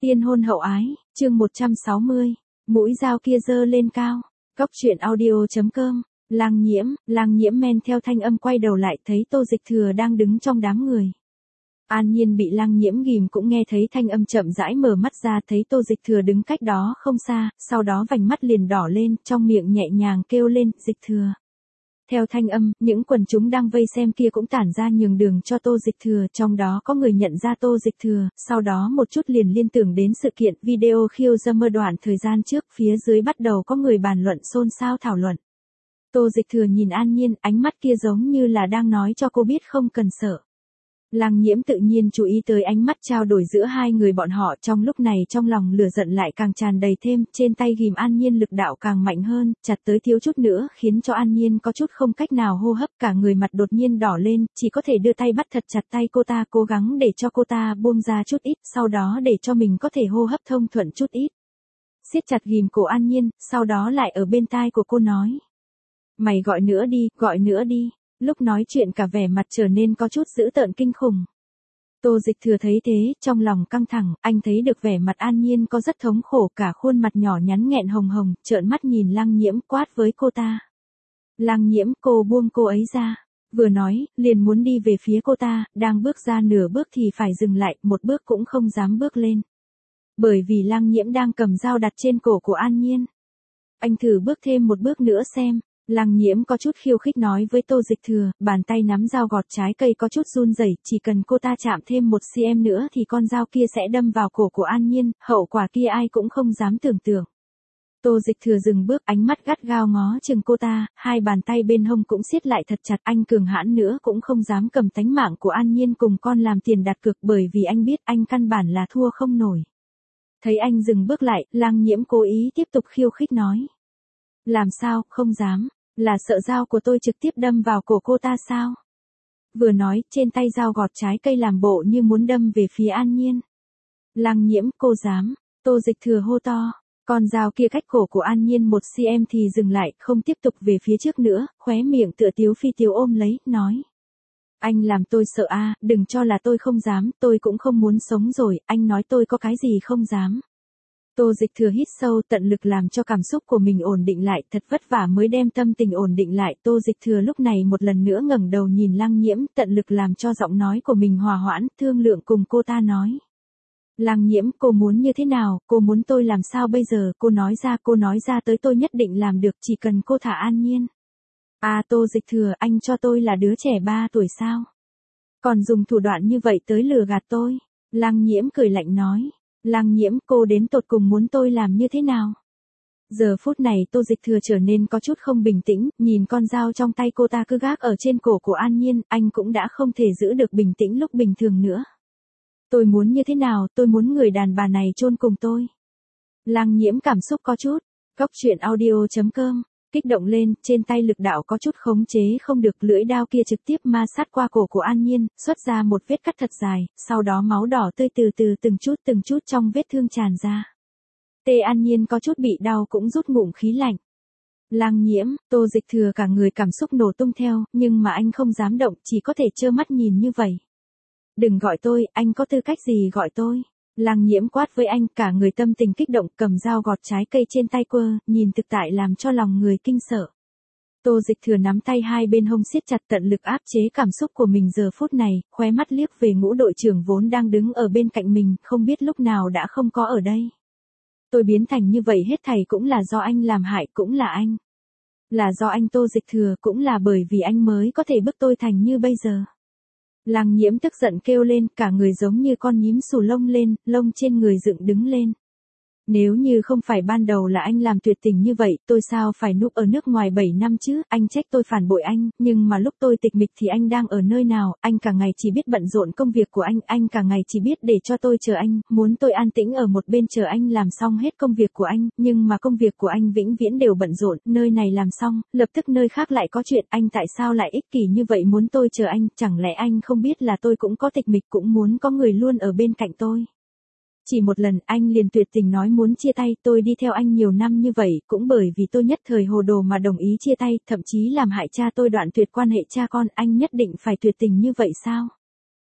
Tiên hôn hậu ái, chương 160, mũi dao kia giơ lên cao. Cóc truyện audio.com. Lang nhiễm men theo thanh âm quay đầu lại thấy Tô Dịch Thừa đang đứng trong đám người. An Nhiên bị Lang nhiễm ghim cũng nghe thấy thanh âm chậm rãi mở mắt ra thấy Tô Dịch Thừa đứng cách đó không xa, sau đó vành mắt liền đỏ lên, trong miệng nhẹ nhàng kêu lên, Dịch Thừa. Theo thanh âm, những quần chúng đang vây xem kia cũng tản ra nhường đường cho Tô Dịch Thừa, trong đó có người nhận ra Tô Dịch Thừa, sau đó một chút liền liên tưởng đến sự kiện video khiêu dâm mơ đoạn thời gian trước, phía dưới bắt đầu có người bàn luận xôn xao thảo luận. Tô Dịch Thừa nhìn An Nhiên, ánh mắt kia giống như là đang nói cho cô biết không cần sợ. Lang nhiễm tự nhiên chú ý tới ánh mắt trao đổi giữa hai người bọn họ, trong lúc này trong lòng lửa giận lại càng tràn đầy thêm, trên tay ghim An Nhiên lực đạo càng mạnh hơn, chặt tới thiếu chút nữa khiến cho An Nhiên có chút không cách nào hô hấp, cả người mặt đột nhiên đỏ lên, chỉ có thể đưa tay bắt thật chặt tay cô ta, cố gắng để cho cô ta buông ra chút ít, sau đó để cho mình có thể hô hấp thông thuận chút ít. Siết chặt ghim cổ An Nhiên, sau đó lại ở bên tai của cô nói. Mày gọi nữa đi. Lúc nói chuyện cả vẻ mặt trở nên có chút dữ tợn kinh khủng. Tô Dịch Thừa thấy thế, trong lòng căng thẳng, anh thấy được vẻ mặt An Nhiên có rất thống khổ, cả khuôn mặt nhỏ nhắn nghẹn hồng hồng, trợn mắt nhìn Lang nhiễm quát với cô ta. Lang nhiễm, cô buông cô ấy ra. Vừa nói, liền muốn đi về phía cô ta, đang bước ra nửa bước thì phải dừng lại, một bước cũng không dám bước lên. Bởi vì Lang nhiễm đang cầm dao đặt trên cổ của An Nhiên. Anh thử bước thêm một bước nữa xem. Lang nhiễm có chút khiêu khích nói với Tô Dịch Thừa, bàn tay nắm dao gọt trái cây có chút run rẩy, chỉ cần cô ta chạm thêm 1cm nữa thì con dao kia sẽ đâm vào cổ của An Nhiên, hậu quả kia ai cũng không dám tưởng tượng. Tô Dịch Thừa dừng bước, ánh mắt gắt gao ngó chừng cô ta, hai bàn tay bên hông cũng siết lại thật chặt, anh cường hãn nữa cũng không dám cầm tánh mạng của An Nhiên cùng con làm tiền đặt cược, bởi vì anh biết anh căn bản là thua không nổi. Thấy anh dừng bước lại, Lang nhiễm cố ý tiếp tục khiêu khích nói. Làm sao, không dám, là sợ dao của tôi trực tiếp đâm vào cổ cô ta sao? Vừa nói, trên tay dao gọt trái cây làm bộ như muốn đâm về phía An Nhiên. Lang nhiễm, cô dám, Tô Dịch Thừa hô to, con dao kia cách cổ của An Nhiên 1cm thì dừng lại, không tiếp tục về phía trước nữa, khóe miệng tựa tiếu phi tiếu ôm lấy, nói. Anh làm tôi sợ a, đừng cho là tôi không dám, tôi cũng không muốn sống rồi, anh nói tôi có cái gì không dám. Tô Dịch Thừa hít sâu, tận lực làm cho cảm xúc của mình ổn định lại, thật vất vả mới đem tâm tình ổn định lại. Tô Dịch Thừa lúc này một lần nữa ngẩng đầu nhìn Lang nhiễm, tận lực làm cho giọng nói của mình hòa hoãn, thương lượng cùng cô ta nói. Lang nhiễm, cô muốn như thế nào, cô muốn tôi làm sao bây giờ, cô nói ra tới tôi nhất định làm được, chỉ cần cô thả An Nhiên. À Tô Dịch Thừa, anh cho tôi là đứa trẻ 3 tuổi sao? Còn dùng thủ đoạn như vậy tới lừa gạt tôi. Lang nhiễm cười lạnh nói. Lang nhiễm, cô đến tột cùng muốn tôi làm như thế nào? Giờ phút này Tô Dịch Thừa trở nên có chút không bình tĩnh, nhìn con dao trong tay cô ta cứ gác ở trên cổ của An Nhiên, anh cũng đã không thể giữ được bình tĩnh lúc bình thường nữa. Tôi muốn như thế nào, tôi muốn người đàn bà này chôn cùng tôi. Lang nhiễm cảm xúc có chút, cóc truyện audio.com. Kích động lên, trên tay lực đạo có chút khống chế không được, lưỡi dao kia trực tiếp ma sát qua cổ của An Nhiên, xuất ra một vết cắt thật dài, sau đó máu đỏ tươi từ từ từng chút trong vết thương tràn ra. Tê An Nhiên có chút bị đau cũng rút ngụm khí lạnh. Lang nhiễm, Tô Dịch Thừa cả người cảm xúc nổ tung theo, nhưng mà anh không dám động, chỉ có thể trơ mắt nhìn như vậy. Đừng gọi tôi, anh có tư cách gì gọi tôi? Lang nhiễm quát với anh, cả người tâm tình kích động, cầm dao gọt trái cây trên tay quơ, nhìn thực tại làm cho lòng người kinh sợ. Tô Dịch Thừa nắm tay hai bên hông siết chặt, tận lực áp chế cảm xúc của mình giờ phút này, khóe mắt liếc về Ngũ đội trưởng vốn đang đứng ở bên cạnh mình, không biết lúc nào đã không có ở đây. Tôi biến thành như vậy hết thảy cũng là do anh làm hại, cũng là anh. Là do anh Tô Dịch Thừa, cũng là bởi vì anh mới có thể bức tôi thành như bây giờ. Lang nhiễm tức giận kêu lên, cả người giống như con nhím xù lông lên, lông trên người dựng đứng lên. Nếu như không phải ban đầu là anh làm tuyệt tình như vậy, tôi sao phải núp ở nước ngoài 7 năm chứ, anh trách tôi phản bội anh, nhưng mà lúc tôi tịch mịch thì anh đang ở nơi nào, anh cả ngày chỉ biết bận rộn công việc của anh cả ngày chỉ biết để cho tôi chờ anh, muốn tôi an tĩnh ở một bên chờ anh làm xong hết công việc của anh, nhưng mà công việc của anh vĩnh viễn đều bận rộn, nơi này làm xong, lập tức nơi khác lại có chuyện, anh tại sao lại ích kỷ như vậy muốn tôi chờ anh, chẳng lẽ anh không biết là tôi cũng có tịch mịch cũng muốn có người luôn ở bên cạnh tôi. Chỉ một lần anh liền tuyệt tình nói muốn chia tay, tôi đi theo anh nhiều năm như vậy, cũng bởi vì tôi nhất thời hồ đồ mà đồng ý chia tay, thậm chí làm hại cha tôi đoạn tuyệt quan hệ cha con, anh nhất định phải tuyệt tình như vậy sao?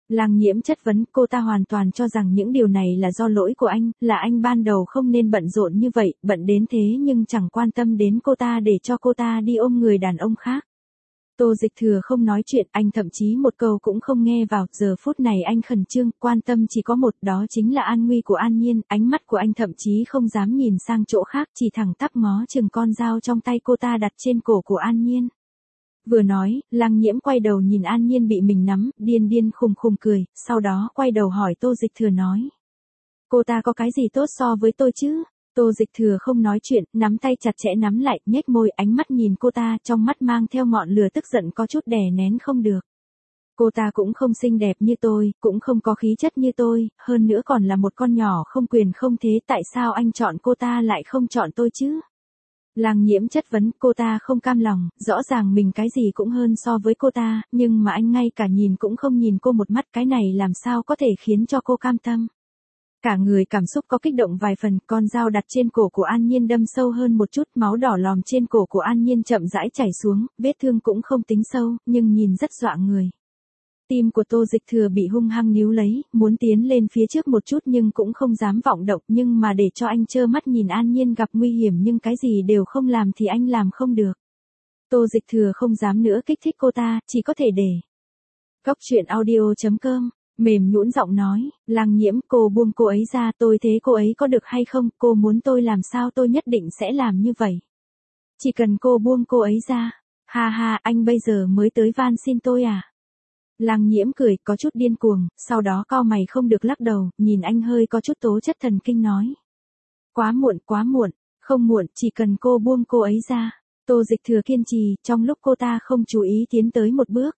Lang Nhiễm chất vấn, cô ta hoàn toàn cho rằng những điều này là do lỗi của anh, là anh ban đầu không nên bận rộn như vậy, bận đến thế nhưng chẳng quan tâm đến cô ta để cho cô ta đi ôm người đàn ông khác. Tô Dịch Thừa không nói chuyện, anh thậm chí một câu cũng không nghe vào, giờ phút này anh khẩn trương, quan tâm chỉ có một, đó chính là an nguy của An Nhiên, ánh mắt của anh thậm chí không dám nhìn sang chỗ khác, chỉ thẳng tắp ngó chừng con dao trong tay cô ta đặt trên cổ của An Nhiên. Vừa nói, Lang Nhiễm quay đầu nhìn An Nhiên bị mình nắm, điên điên khùng khùng cười, sau đó quay đầu hỏi Tô Dịch Thừa nói. Cô ta có cái gì tốt so với tôi chứ? Tô Dịch Thừa không nói chuyện, nắm tay chặt chẽ nắm lại, nhếch môi, ánh mắt nhìn cô ta, trong mắt mang theo ngọn lửa tức giận có chút đè nén không được. Cô ta cũng không xinh đẹp như tôi, cũng không có khí chất như tôi, hơn nữa còn là một con nhỏ không quyền không thế, tại sao anh chọn cô ta lại không chọn tôi chứ? Lang Nhiễm chất vấn, cô ta không cam lòng, rõ ràng mình cái gì cũng hơn so với cô ta, nhưng mà anh ngay cả nhìn cũng không nhìn cô một mắt, cái này làm sao có thể khiến cho cô cam tâm. Cả người cảm xúc có kích động vài phần, con dao đặt trên cổ của An Nhiên đâm sâu hơn một chút, máu đỏ lòm trên cổ của An Nhiên chậm rãi chảy xuống, vết thương cũng không tính sâu, nhưng nhìn rất dọa người. Tim của Tô Dịch Thừa bị hung hăng níu lấy, muốn tiến lên phía trước một chút nhưng cũng không dám vọng động, nhưng mà để cho anh trơ mắt nhìn An Nhiên gặp nguy hiểm nhưng cái gì đều không làm thì anh làm không được. Tô Dịch Thừa không dám nữa kích thích cô ta, chỉ có thể để. Góc truyện audio.com, mềm nhũn giọng nói, Lang Nhiễm, cô buông cô ấy ra, tôi thế cô ấy có được hay không, cô muốn tôi làm sao tôi nhất định sẽ làm như vậy. Chỉ cần cô buông cô ấy ra, ha ha, anh bây giờ mới tới van xin tôi à? Lang Nhiễm cười, có chút điên cuồng, sau đó cau mày không được lắc đầu, nhìn anh hơi có chút tố chất thần kinh nói. Quá muộn, không muộn, chỉ cần cô buông cô ấy ra. Tô Dịch Thừa kiên trì, trong lúc cô ta không chú ý tiến tới một bước.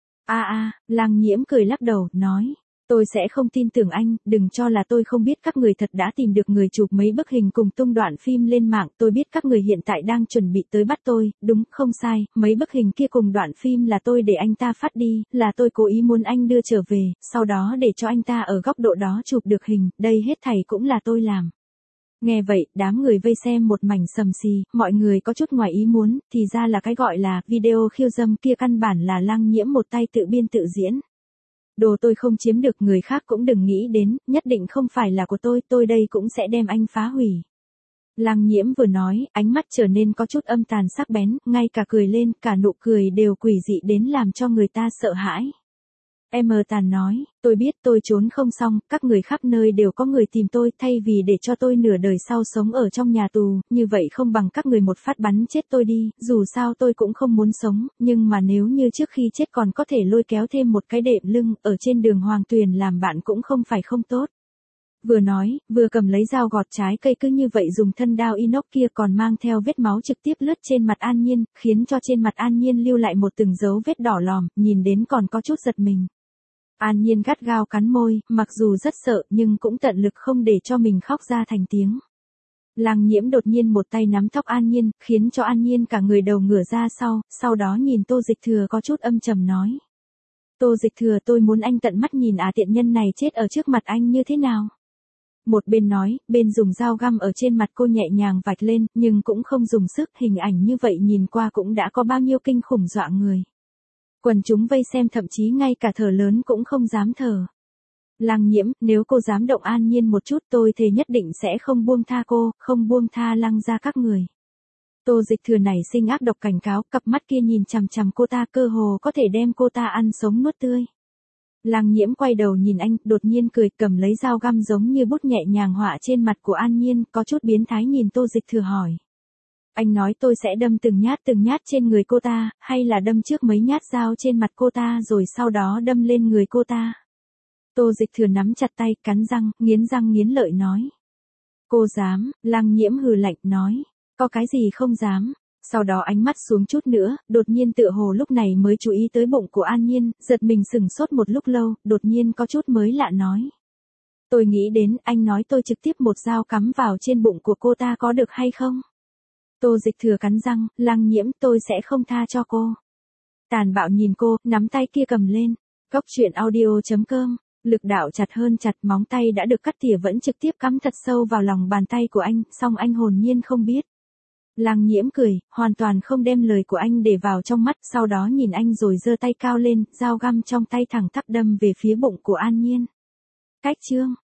Lang Nhiễm cười lắc đầu, nói. Tôi sẽ không tin tưởng anh, đừng cho là tôi không biết các người thật đã tìm được người chụp mấy bức hình cùng tung đoạn phim lên mạng, tôi biết các người hiện tại đang chuẩn bị tới bắt tôi, đúng, không sai, mấy bức hình kia cùng đoạn phim là tôi để anh ta phát đi, là tôi cố ý muốn anh đưa trở về, sau đó để cho anh ta ở góc độ đó chụp được hình, đây hết thảy cũng là tôi làm. Nghe vậy, đám người vây xem một mảnh sầm xì, mọi người có chút ngoài ý muốn, thì ra là cái gọi là video khiêu dâm kia căn bản là Lang Nhiễm một tay tự biên tự diễn. Đồ tôi không chiếm được người khác cũng đừng nghĩ đến, nhất định không phải là của tôi đây cũng sẽ đem anh phá hủy. Lang Nhiễm vừa nói, ánh mắt trở nên có chút âm tàn sắc bén, ngay cả cười lên, cả nụ cười đều quỷ dị đến làm cho người ta sợ hãi. Em tàn nói, tôi biết tôi trốn không xong, các người khắp nơi đều có người tìm tôi, thay vì để cho tôi nửa đời sau sống ở trong nhà tù, như vậy không bằng các người một phát bắn chết tôi đi, dù sao tôi cũng không muốn sống, nhưng mà nếu như trước khi chết còn có thể lôi kéo thêm một cái đệm lưng, ở trên đường Hoàng Tuyền làm bạn cũng không phải không tốt. Vừa nói, vừa cầm lấy dao gọt trái cây cứ như vậy dùng thân đao inox kia còn mang theo vết máu trực tiếp lướt trên mặt An Nhiên, khiến cho trên mặt An Nhiên lưu lại một từng dấu vết đỏ lòm, nhìn đến còn có chút giật mình. An Nhiên gắt gao cắn môi, mặc dù rất sợ nhưng cũng tận lực không để cho mình khóc ra thành tiếng. Lang Nhiễm đột nhiên một tay nắm tóc An Nhiên, khiến cho An Nhiên cả người đầu ngửa ra sau đó nhìn Tô Dịch Thừa có chút âm trầm nói. Tô Dịch Thừa, tôi muốn anh tận mắt nhìn tiện nhân này chết ở trước mặt anh như thế nào. Một bên nói, bên dùng dao găm ở trên mặt cô nhẹ nhàng vạch lên, nhưng cũng không dùng sức, hình ảnh như vậy nhìn qua cũng đã có bao nhiêu kinh khủng dọa người. Quần chúng vây xem thậm chí ngay cả thở lớn cũng không dám thở. Lang Nhiễm, nếu cô dám động An Nhiên một chút tôi thề nhất định sẽ không buông tha cô, không buông tha Lăng ra các người. Tô Dịch Thừa nảy sinh ác độc cảnh cáo, cặp mắt kia nhìn chằm chằm cô ta cơ hồ có thể đem cô ta ăn sống nuốt tươi. Lang Nhiễm quay đầu nhìn anh, đột nhiên cười, cầm lấy dao găm giống như bút nhẹ nhàng họa trên mặt của An Nhiên, có chút biến thái nhìn Tô Dịch Thừa hỏi. Anh nói tôi sẽ đâm từng nhát trên người cô ta, hay là đâm trước mấy nhát dao trên mặt cô ta rồi sau đó đâm lên người cô ta. Tô Dịch Thừa nắm chặt tay, cắn răng nghiến lợi nói. Cô dám, Lang Nhiễm hừ lạnh nói. Có cái gì không dám. Sau đó ánh mắt xuống chút nữa, đột nhiên tựa hồ lúc này mới chú ý tới bụng của An Nhiên, giật mình sửng sốt một lúc lâu, đột nhiên có chút mới lạ nói. Tôi nghĩ đến, anh nói tôi trực tiếp một dao cắm vào trên bụng của cô ta có được hay không? Tô Dịch Thừa cắn răng, Lang Nhiễm, tôi sẽ không tha cho cô. Tàn bạo nhìn cô, nắm tay kia cầm lên. Góc truyện audio.com, lực đạo chặt hơn chặt, móng tay đã được cắt tỉa vẫn trực tiếp cắm thật sâu vào lòng bàn tay của anh, song anh hồn nhiên không biết. Lăng Nhiễm cười, hoàn toàn không đem lời của anh để vào trong mắt, sau đó nhìn anh rồi giơ tay cao lên, dao găm trong tay thẳng tắp đâm về phía bụng của An Nhiên. Cách chương